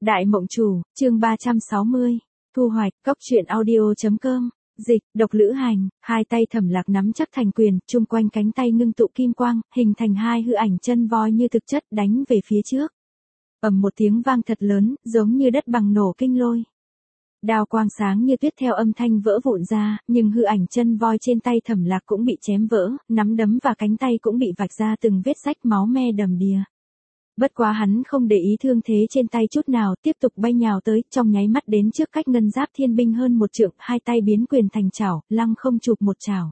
Đại Mộng Chủ, chương 360, thu hoạch, cốc truyện audio.com, dịch, độc lữ hành, hai tay Thẩm Lạc nắm chắc thành quyền, chung quanh cánh tay ngưng tụ kim quang, hình thành hai hư ảnh chân voi như thực chất đánh về phía trước. Ầm một tiếng vang thật lớn, giống như đất bằng nổ kinh lôi. Đao quang sáng như tuyết theo âm thanh vỡ vụn ra, nhưng hư ảnh chân voi trên tay Thẩm Lạc cũng bị chém vỡ, nắm đấm và cánh tay cũng bị vạch ra từng vết rách máu me đầm đìa. Bất quá hắn không để ý thương thế trên tay chút nào, tiếp tục bay nhào tới, trong nháy mắt đến trước cách ngân giáp thiên binh hơn một trượng, hai tay biến quyền thành chảo, lăng không chụp một chảo.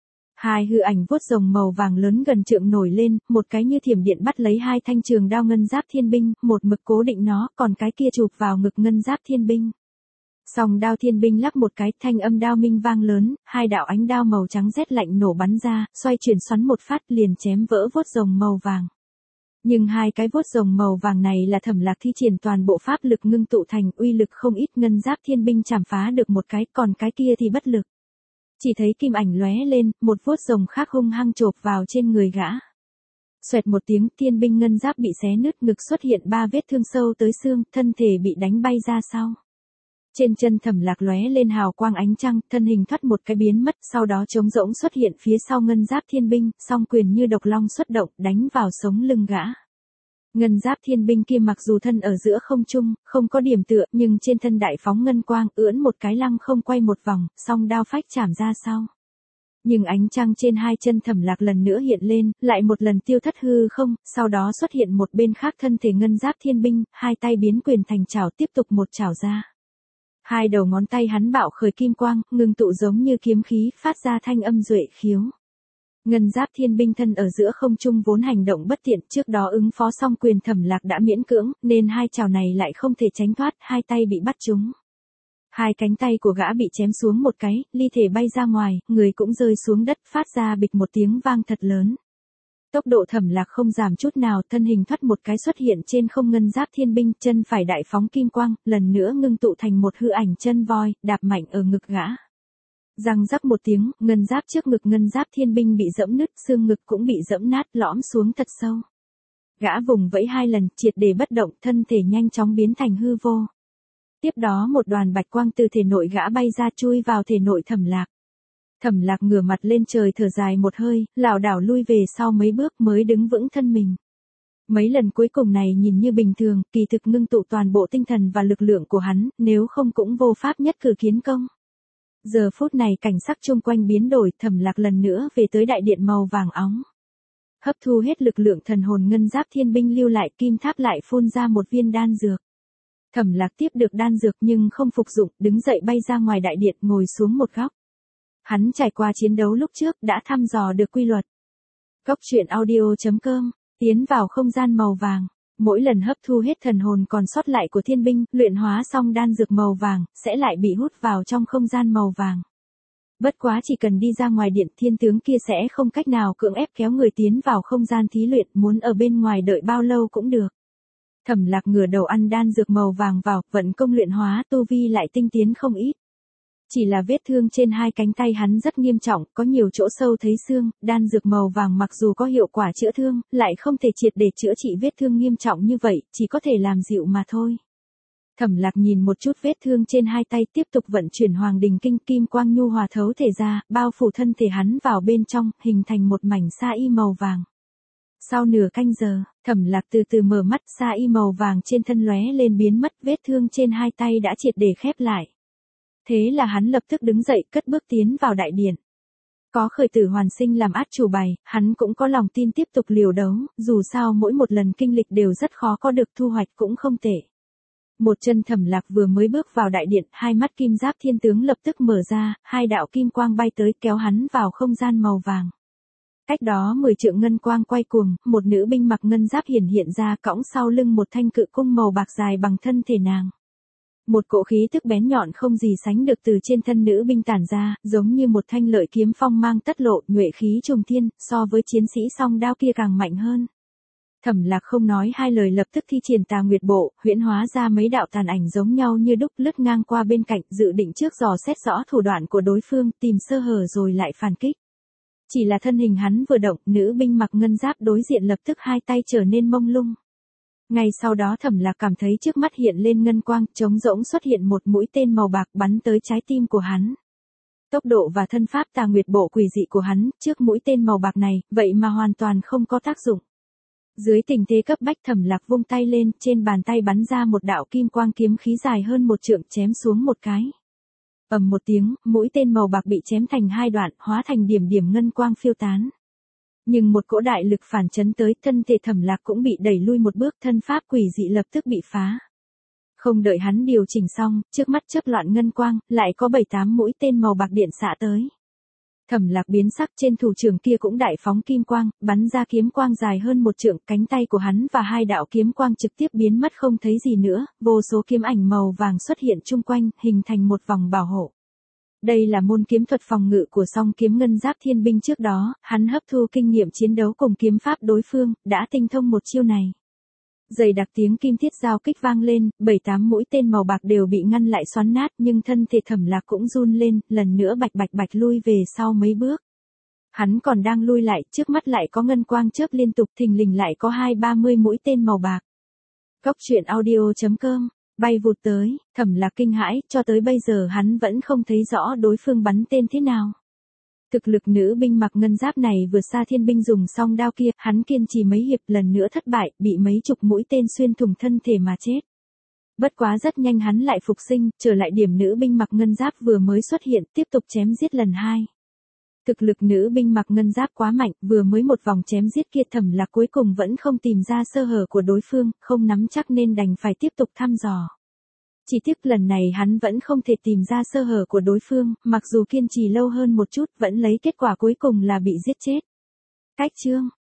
Hai hư ảnh vuốt rồng màu vàng lớn gần trượng nổi lên, một cái như thiểm điện bắt lấy hai thanh trường đao ngân giáp thiên binh, một mực cố định nó, còn cái kia chụp vào ngực ngân giáp thiên binh. Song đao thiên binh lắc một cái, thanh âm đao minh vang lớn, hai đạo ánh đao màu trắng rét lạnh nổ bắn ra, xoay chuyển xoắn một phát liền chém vỡ vuốt rồng màu vàng. Nhưng hai cái vuốt rồng màu vàng này là Thẩm Lạc thi triển toàn bộ pháp lực ngưng tụ thành, uy lực không ít, ngân giáp thiên binh chảm phá được một cái, còn cái kia thì bất lực. Chỉ thấy kim ảnh lóe lên, một vuốt rồng khác hung hăng chộp vào trên người gã. Xoẹt một tiếng, thiên binh ngân giáp bị xé nứt, ngực xuất hiện 3 vết thương sâu tới xương, thân thể bị đánh bay ra sau. Trên chân Thẩm Lạc lóe lên hào quang ánh trăng, thân hình thoát một cái biến mất, sau đó trống rỗng xuất hiện phía sau ngân giáp thiên binh, song quyền như độc long xuất động, đánh vào sống lưng gã. Ngân giáp thiên binh kia mặc dù thân ở giữa không trung, không có điểm tựa, nhưng trên thân đại phóng ngân quang, ưỡn một cái lăng không quay một vòng, song đao phách chảm ra sau. Nhưng ánh trăng trên hai chân Thẩm Lạc lần nữa hiện lên, lại một lần tiêu thất hư không, sau đó xuất hiện một bên khác thân thể ngân giáp thiên binh, hai tay biến quyền thành chảo, tiếp tục một chảo ra. Hai đầu ngón tay hắn bạo khởi kim quang, ngưng tụ giống như kiếm khí, phát ra thanh âm duệ khiếu. Ngân giáp thiên binh thân ở giữa không trung vốn hành động bất tiện, trước đó ứng phó xong quyền Thẩm Lạc đã miễn cưỡng, nên hai chảo này lại không thể tránh thoát, hai tay bị bắt trúng. Hai cánh tay của gã bị chém xuống một cái, ly thể bay ra ngoài, người cũng rơi xuống đất, phát ra bịch một tiếng vang thật lớn. Tốc độ Thẩm Lạc không giảm chút nào, thân hình thoát một cái xuất hiện trên không ngân giáp thiên binh, chân phải đại phóng kim quang, lần nữa ngưng tụ thành một hư ảnh chân voi, đạp mạnh ở ngực gã. Răng rắc một tiếng, ngân giáp trước ngực ngân giáp thiên binh bị giẫm nứt, xương ngực cũng bị giẫm nát, lõm xuống thật sâu. Gã vùng vẫy hai lần, triệt để bất động, thân thể nhanh chóng biến thành hư vô. Tiếp đó một đoàn bạch quang từ thể nội gã bay ra, chui vào thể nội Thẩm Lạc. Thẩm Lạc ngửa mặt lên trời thở dài một hơi, lảo đảo lui về sau mấy bước mới đứng vững thân mình. Mấy lần cuối cùng này nhìn như bình thường, kỳ thực ngưng tụ toàn bộ tinh thần và lực lượng của hắn, nếu không cũng vô pháp nhất cử kiến công. Giờ phút này cảnh sắc chung quanh biến đổi, Thẩm Lạc lần nữa về tới đại điện màu vàng óng. Hấp thu hết lực lượng thần hồn ngân giáp thiên binh lưu lại, kim tháp lại phun ra một viên đan dược. Thẩm Lạc tiếp được đan dược nhưng không phục dụng, đứng dậy bay ra ngoài đại điện, ngồi xuống một góc. Hắn trải qua chiến đấu lúc trước, đã thăm dò được quy luật. Cốc truyện audio.com, tiến vào không gian màu vàng. Mỗi lần hấp thu hết thần hồn còn sót lại của thiên binh, luyện hóa xong đan dược màu vàng, sẽ lại bị hút vào trong không gian màu vàng. Bất quá chỉ cần đi ra ngoài điện, thiên tướng kia sẽ không cách nào cưỡng ép kéo người tiến vào không gian thí luyện, muốn ở bên ngoài đợi bao lâu cũng được. Thẩm Lạc ngửa đầu ăn đan dược màu vàng vào, vận công luyện hóa, tu vi lại tinh tiến không ít. Chỉ là vết thương trên hai cánh tay hắn rất nghiêm trọng, có nhiều chỗ sâu thấy xương, đan dược màu vàng mặc dù có hiệu quả chữa thương, lại không thể triệt để chữa trị vết thương nghiêm trọng như vậy, chỉ có thể làm dịu mà thôi. Thẩm Lạc nhìn một chút vết thương trên hai tay, tiếp tục vận chuyển Hoàng Đình Kinh, kim quang nhu hòa thấu thể ra, bao phủ thân thể hắn vào bên trong, hình thành một mảnh sa y màu vàng. Sau nửa canh giờ, Thẩm Lạc từ từ mở mắt, sa y màu vàng trên thân lóe lên biến mất, vết thương trên hai tay đã triệt để khép lại. Thế là hắn lập tức đứng dậy, cất bước tiến vào đại điện. Có khởi tử hoàn sinh làm át chủ bài, hắn cũng có lòng tin tiếp tục liều đấu, dù sao mỗi một lần kinh lịch đều rất khó có được thu hoạch cũng không tệ. Một chân Thẩm Lạc vừa mới bước vào đại điện, hai mắt kim giáp thiên tướng lập tức mở ra, hai đạo kim quang bay tới kéo hắn vào không gian màu vàng. Cách đó 10 trượng ngân quang quay cuồng, một nữ binh mặc ngân giáp hiện ra, cõng sau lưng một thanh cự cung màu bạc dài bằng thân thể nàng. Một cỗ khí tức bén nhọn không gì sánh được từ trên thân nữ binh tản ra, giống như một thanh lợi kiếm phong mang tất lộ, nhuệ khí trùng thiên, so với chiến sĩ song đao kia càng mạnh hơn. Thẩm Lạc không nói hai lời lập tức thi triển Tà Nguyệt Bộ, huyễn hóa ra mấy đạo tàn ảnh giống nhau như đúc, lướt ngang qua bên cạnh, dự định trước dò xét rõ thủ đoạn của đối phương, tìm sơ hở rồi lại phản kích. Chỉ là thân hình hắn vừa động, nữ binh mặc ngân giáp đối diện lập tức hai tay trở nên mông lung. Ngay sau đó Thẩm Lạc cảm thấy trước mắt hiện lên ngân quang, trống rỗng xuất hiện một mũi tên màu bạc bắn tới trái tim của hắn. Tốc độ và thân pháp Tà Nguyệt Bộ quỷ dị của hắn, trước mũi tên màu bạc này, vậy mà hoàn toàn không có tác dụng. Dưới tình thế cấp bách Thẩm Lạc vung tay lên, trên bàn tay bắn ra một đạo kim quang kiếm khí dài hơn một trượng chém xuống một cái. Ầm một tiếng, mũi tên màu bạc bị chém thành hai đoạn, hóa thành điểm điểm ngân quang phiêu tán. Nhưng một cỗ đại lực phản chấn tới, thân thể Thẩm Lạc cũng bị đẩy lui một bước, thân pháp quỷ dị lập tức bị phá. Không đợi hắn điều chỉnh xong, trước mắt chớp loạn ngân quang, lại có 7-8 mũi tên màu bạc điện xạ tới. Thẩm Lạc biến sắc, trên thủ trưởng kia cũng đại phóng kim quang, bắn ra kiếm quang dài hơn một trượng, cánh tay của hắn và hai đạo kiếm quang trực tiếp biến mất không thấy gì nữa, vô số kiếm ảnh màu vàng xuất hiện chung quanh, hình thành một vòng bảo hộ. Đây là môn kiếm thuật phòng ngự của Song Kiếm Ngân Giáp Thiên Binh trước đó, hắn hấp thu kinh nghiệm chiến đấu cùng kiếm pháp đối phương, đã tinh thông một chiêu này. Dày đặc tiếng kim thiết giao kích vang lên, 7-8 mũi tên màu bạc đều bị ngăn lại xoắn nát, nhưng thân thể Thẩm Lạc cũng run lên, lần nữa bạch lui về sau mấy bước. Hắn còn đang lui lại, trước mắt lại có ngân quang chớp liên tục, thình lình lại có 20-30 mũi tên màu bạc. Cốc truyện audio.com bay vụt tới, Thẩm Lạc kinh hãi, cho tới bây giờ hắn vẫn không thấy rõ đối phương bắn tên thế nào. Thực lực nữ binh mặc ngân giáp này vượt xa thiên binh dùng song đao kia, hắn kiên trì mấy hiệp lần nữa thất bại, bị mấy chục mũi tên xuyên thủng thân thể mà chết. Bất quá rất nhanh hắn lại phục sinh, trở lại điểm nữ binh mặc ngân giáp vừa mới xuất hiện, tiếp tục chém giết lần 2. Thực lực nữ binh mặc ngân giáp quá mạnh, vừa mới một vòng chém giết kia Thẩm Lạc cuối cùng vẫn không tìm ra sơ hở của đối phương, không nắm chắc nên đành phải tiếp tục thăm dò. Chỉ tiếc lần này hắn vẫn không thể tìm ra sơ hở của đối phương, mặc dù kiên trì lâu hơn một chút vẫn lấy kết quả cuối cùng là bị giết chết. Cách chương